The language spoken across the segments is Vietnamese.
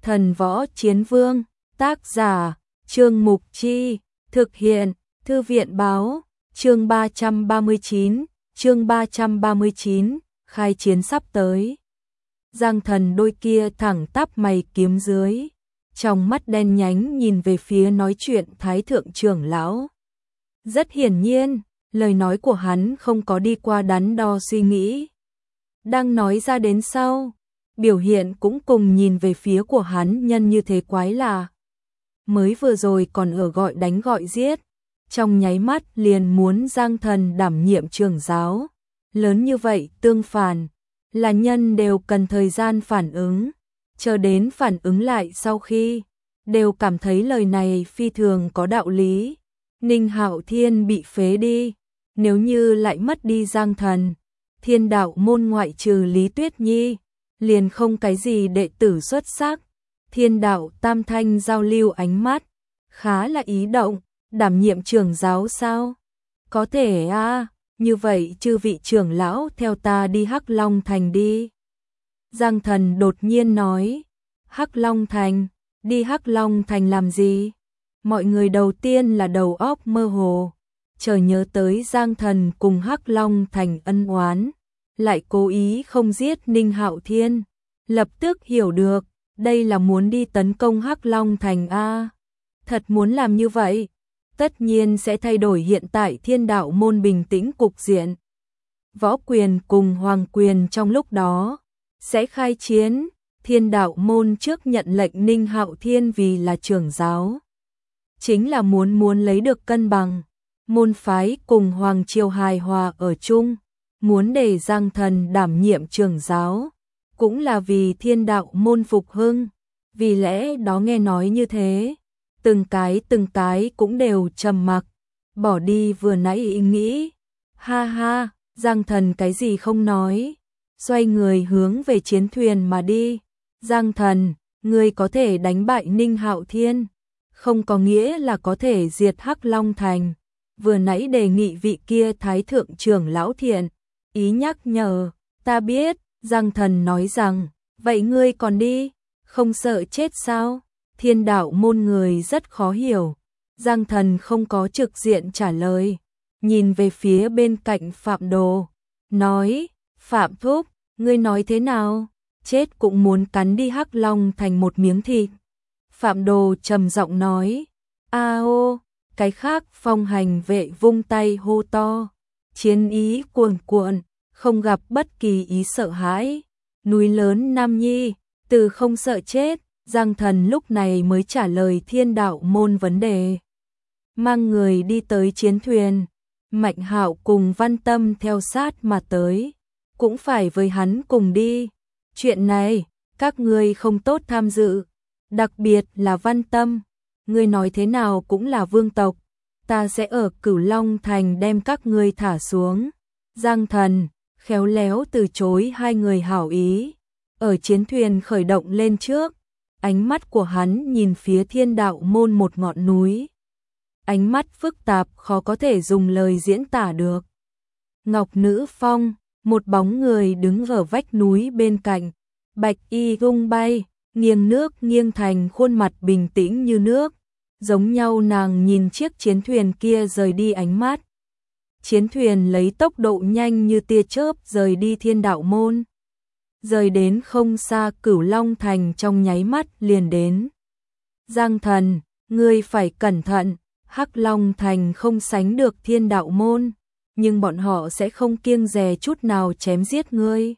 Thần Võ Chiến Vương, tác giả, Trương Mục Chi, thực hiện, Thư viện báo, chương 339, khai chiến sắp tới. Giang Thần đôi kia thẳng tắp mày kiếm dưới, trong mắt đen nhánh nhìn về phía nói chuyện Thái Thượng trưởng lão. Rất hiển nhiên, lời nói của hắn không có đi qua đắn đo suy nghĩ. Đang nói ra đến sau, biểu hiện cũng cùng nhìn về phía của hắn nhân như thế quái lạ. Mới vừa rồi còn ở gọi đánh gọi giết, trong nháy mắt liền muốn Giang Thần đảm nhiệm trưởng giáo. Lớn như vậy tương phản, là nhân đều cần thời gian phản ứng, chờ đến phản ứng lại sau khi, đều cảm thấy lời này phi thường có đạo lý. Ninh Hạo Thiên bị phế đi, nếu như lại mất đi Giang Thần, Thiên Đạo môn ngoại trừ Lý Tuyết Nhi, liền không cái gì đệ tử xuất sắc. Thiên Đạo Tam Thanh giao lưu ánh mắt, khá là ý động, đảm nhiệm trưởng giáo sao? Có thể a, như vậy chư vị trưởng lão theo ta đi Hắc Long Thành đi. Giang Thần đột nhiên nói, Hắc Long Thành, đi Hắc Long Thành làm gì? Mọi người đầu tiên là đầu óc mơ hồ, chợt nhớ tới Giang Thần cùng Hắc Long Thành ân oán, lại cố ý không giết Ninh Hạo Thiên, lập tức hiểu được, đây là muốn đi tấn công Hắc Long Thành a. Thật muốn làm như vậy, tất nhiên sẽ thay đổi hiện tại Thiên Đạo môn bình tĩnh cục diện. Võ quyền cùng Hoàng quyền trong lúc đó sẽ khai chiến, Thiên Đạo môn trước nhận lệnh Ninh Hạo Thiên vì là trưởng giáo, chính là muốn lấy được cân bằng, môn phái cùng hoàng triều hài hòa ở chung, muốn để Giang Thần đảm nhiệm trưởng giáo, cũng là vì Thiên Đạo môn phục hưng. Vì lẽ đó nghe nói như thế, từng cái cũng đều trầm mặc, bỏ đi vừa nãy ý nghĩ. Ha ha, Giang Thần cái gì không nói, xoay người hướng về chiến thuyền mà đi. Giang Thần, ngươi có thể đánh bại Ninh Hạo Thiên, không có nghĩa là có thể diệt Hắc Long Thành. Vừa nãy đề nghị vị kia Thái Thượng trưởng lão thiện ý nhắc nhở, ta biết. Giang Thần nói rằng, vậy ngươi còn đi, không sợ chết sao? Thiên Đạo môn người rất khó hiểu. Giang Thần không có trực diện trả lời, nhìn về phía bên cạnh Phạm Đồ, nói, Phạm Thúc, ngươi nói thế nào? Chết cũng muốn cắn đi Hắc Long Thành một miếng thịt. Phạm Đồ trầm giọng nói, ô, cái khác Phong Hành vệ vung tay hô to, chiến ý cuồn cuộn, không gặp bất kỳ ý sợ hãi. Núi lớn Nam Nhi, từ không sợ chết. Giang Thần lúc này mới trả lời Thiên Đạo môn vấn đề, mang người đi tới chiến thuyền. Mạnh Hạo cùng Văn Tâm theo sát mà tới, cũng phải với hắn cùng đi. Chuyện này, các ngươi không tốt tham dự, đặc biệt là Văn Tâm, ngươi nói thế nào cũng là vương tộc, ta sẽ ở Cửu Long Thành đem các ngươi thả xuống. Giang Thần khéo léo từ chối hai người hảo ý, ở chiến thuyền khởi động lên trước, ánh mắt của hắn nhìn phía Thiên Đạo môn một ngọn núi. Ánh mắt phức tạp khó có thể dùng lời diễn tả được. Ngọc Nữ Phong, một bóng người đứng ở vách núi bên cạnh, bạch y tung bay, nghiêng nước nghiêng thành, khuôn mặt bình tĩnh như nước, giống nhau nàng nhìn chiếc chiến thuyền kia rời đi ánh mắt. Chiến thuyền lấy tốc độ nhanh như tia chớp rời đi Thiên Đạo môn, rời đến không xa Cửu Long Thành trong nháy mắt liền đến. Giang Thần, ngươi phải cẩn thận, Hắc Long Thành không sánh được Thiên Đạo môn, nhưng bọn họ sẽ không kiêng dè chút nào chém giết ngươi.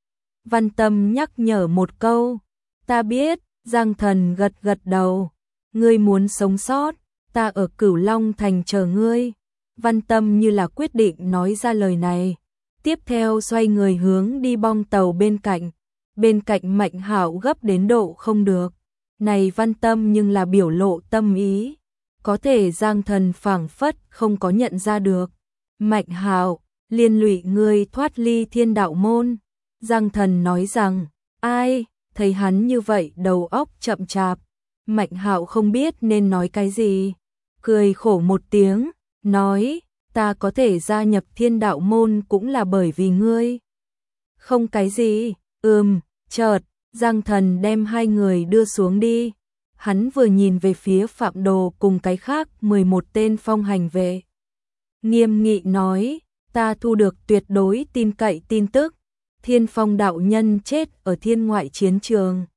Văn Tâm nhắc nhở một câu, ta biết. Giang Thần gật gật đầu, ngươi muốn sống sót, ta ở Cửu Long Thành chờ ngươi. Văn Tâm như là quyết định nói ra lời này, tiếp theo xoay người hướng đi bong tàu bên cạnh. Bên cạnh Mạnh Hạo gấp đến độ không được, này Văn Tâm nhưng là biểu lộ tâm ý, có thể Giang Thần phảng phất không có nhận ra được. Mạnh Hạo, liên lụy ngươi thoát ly Thiên Đạo môn. Giang Thần nói rằng, ai? Thấy hắn như vậy đầu óc chậm chạp, Mạnh Hạo không biết nên nói cái gì, cười khổ một tiếng, nói, ta có thể gia nhập Thiên Đạo môn cũng là bởi vì ngươi. Không cái gì, chợt, Giang Thần đem hai người đưa xuống đi. Hắn vừa nhìn về phía Phạm Đồ cùng cái khác 11 tên phong hành vệ. Nghiêm nghị nói, ta thu được tuyệt đối tin cậy tin tức. Thiên Phong đạo nhân chết ở thiên ngoại chiến trường.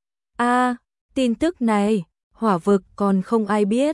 Tin tức này, hỏa vực còn không ai biết.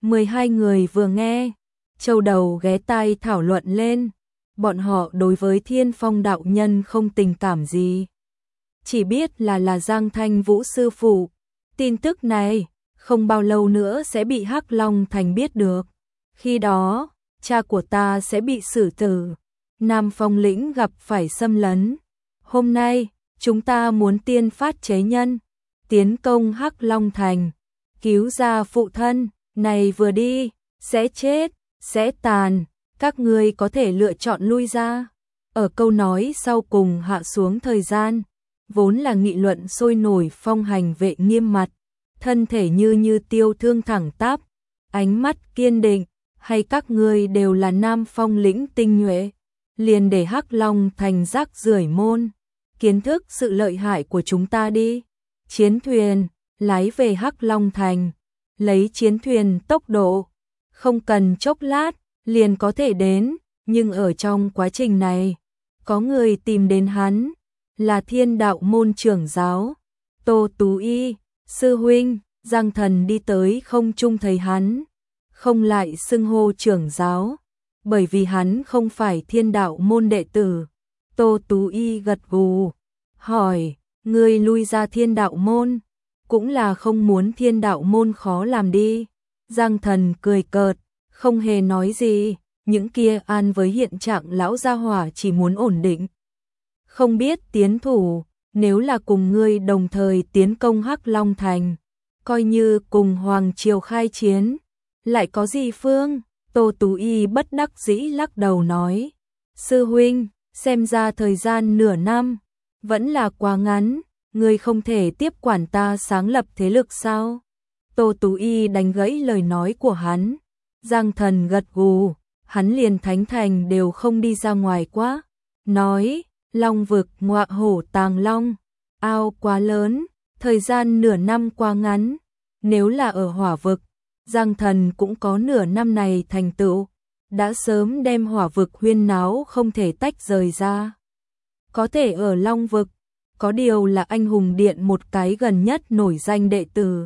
12 người vừa nghe, châu đầu ghé tai thảo luận lên. Bọn họ đối với Thiên Phong đạo nhân không tình cảm gì. Chỉ biết là Giang Thanh Vũ sư phụ. Tin tức này, không bao lâu nữa sẽ bị Hắc Long Thành biết được. Khi đó, cha của ta sẽ bị xử tử. Nam Phong lĩnh gặp phải xâm lấn. Hôm nay, chúng ta muốn tiên phát chế nhân, tiến công Hắc Long Thành, cứu ra phụ thân, này vừa đi, sẽ chết, sẽ tàn, các ngươi có thể lựa chọn lui ra. Ở câu nói sau cùng hạ xuống thời gian, vốn là nghị luận sôi nổi phong hành vệ nghiêm mặt, thân thể như tiêu thương thẳng tắp, ánh mắt kiên định, hay các ngươi đều là Nam Phong lĩnh tinh nhuệ, liền để Hắc Long Thành rác rưởi môn, kiến thức sự lợi hại của chúng ta đi. Chiến thuyền, lái về Hắc Long Thành, lấy chiến thuyền tốc độ, không cần chốc lát, liền có thể đến, nhưng ở trong quá trình này, có người tìm đến hắn, là Thiên Đạo môn trưởng giáo, Tô Tú Y, sư huynh. Giang Thần đi tới không trung thấy hắn, không lại xưng hô trưởng giáo, bởi vì hắn không phải Thiên Đạo môn đệ tử. Tô Tú Y gật gù, hỏi, ngươi lui ra Thiên Đạo môn, cũng là không muốn Thiên Đạo môn khó làm đi. Giang Thần cười cợt, không hề nói gì, những kia an với hiện trạng lão gia hỏa chỉ muốn ổn định. Không biết tiến thủ, nếu là cùng ngươi đồng thời tiến công Hắc Long Thành, coi như cùng Hoàng Triều khai chiến, lại có gì phương? Tô Tú Y bất đắc dĩ lắc đầu nói, sư huynh, xem ra thời gian nửa năm, vẫn là quá ngắn, ngươi không thể tiếp quản ta sáng lập thế lực sao? Tô Tú Y đánh gãy lời nói của hắn, Giang Thần gật gù, hắn liền Thánh Thành đều không đi ra ngoài quá, nói, Long vực ngọa hổ tàng long, ao quá lớn, thời gian nửa năm quá ngắn, nếu là ở hỏa vực, Giang Thần cũng có nửa năm này thành tựu, đã sớm đem hỏa vực huyên náo không thể tách rời ra. Có thể ở Long vực, có điều là anh hùng điện một cái gần nhất nổi danh đệ tử,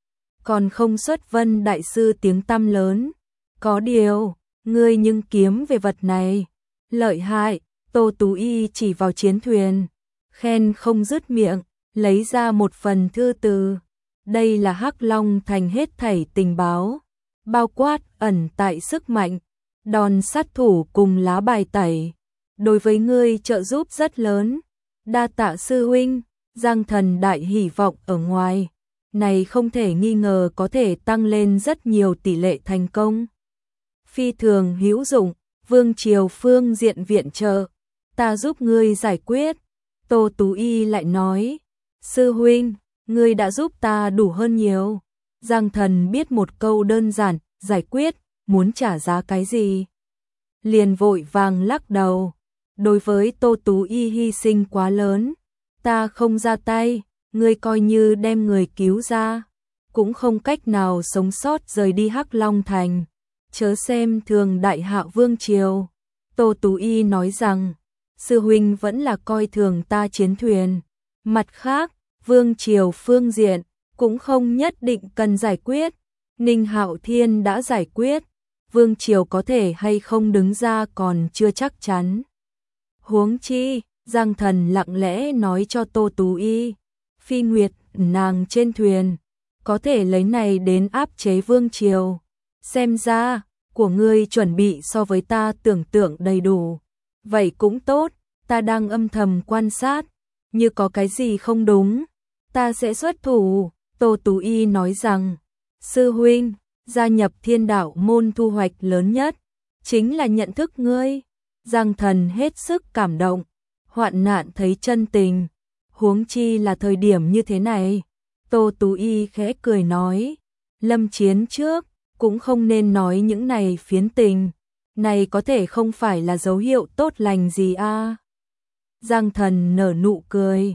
còn không xuất Vân đại sư tiếng tăm lớn, có điều, ngươi nhưng kiếm về vật này, lợi hại. Tô Tú Y chỉ vào chiến thuyền, khen không dứt miệng, lấy ra một phần thư từ. Đây là Hắc Long Thành hết thảy tình báo, bao quát ẩn tại sức mạnh, đòn sát thủ cùng lá bài tẩy. Đối với ngươi trợ giúp rất lớn, đa tạ sư huynh. Giang Thần đại hy vọng ở ngoài, này không thể nghi ngờ có thể tăng lên rất nhiều tỷ lệ thành công. Phi thường hữu dụng, Vương Triều phương diện viện trợ, ta giúp ngươi giải quyết. Tô Tú Y lại nói, sư huynh, ngươi đã giúp ta đủ hơn nhiều. Giang Thần biết một câu đơn giản, giải quyết, muốn trả giá cái gì? Liền vội vàng lắc đầu, đối với Tô Tú Y hy sinh quá lớn, ta không ra tay, ngươi coi như đem người cứu ra, cũng không cách nào sống sót rời đi Hắc Long Thành, chớ xem thường đại hạ Vương Triều. Tô Tú Y nói rằng, sư huynh vẫn là coi thường ta chiến thuyền, mặt khác, Vương Triều phương diện, cũng không nhất định cần giải quyết, Ninh Hạo Thiên đã giải quyết, Vương Triều có thể hay không đứng ra còn chưa chắc chắn. Huống chi, Giang Thần lặng lẽ nói cho Tô Tú Y, Phi Nguyệt, nàng trên thuyền, có thể lấy này đến áp chế Vương Triều. Xem ra, của ngươi chuẩn bị so với ta tưởng tượng đầy đủ. Vậy cũng tốt, ta đang âm thầm quan sát, như có cái gì không đúng, ta sẽ xuất thủ. Tô Tú Y nói rằng, sư huynh, gia nhập Thiên Đạo môn thu hoạch lớn nhất, chính là nhận thức ngươi. Giang Thần hết sức cảm động, hoạn nạn thấy chân tình, huống chi là thời điểm như thế này. Tô Tú Y khẽ cười nói, lâm chiến trước, cũng không nên nói những này phiến tình, này có thể không phải là dấu hiệu tốt lành gì a. Giang Thần nở nụ cười,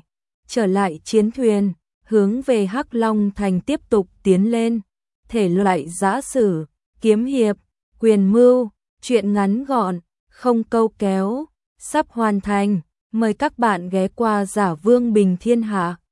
trở lại chiến thuyền, hướng về Hắc Long Thành tiếp tục tiến lên. Thể loại giã sử, kiếm hiệp, quyền mưu, truyện ngắn gọn, không câu kéo, sắp hoàn thành. Mời các bạn ghé qua Giả Vương Bình Thiên Hạ.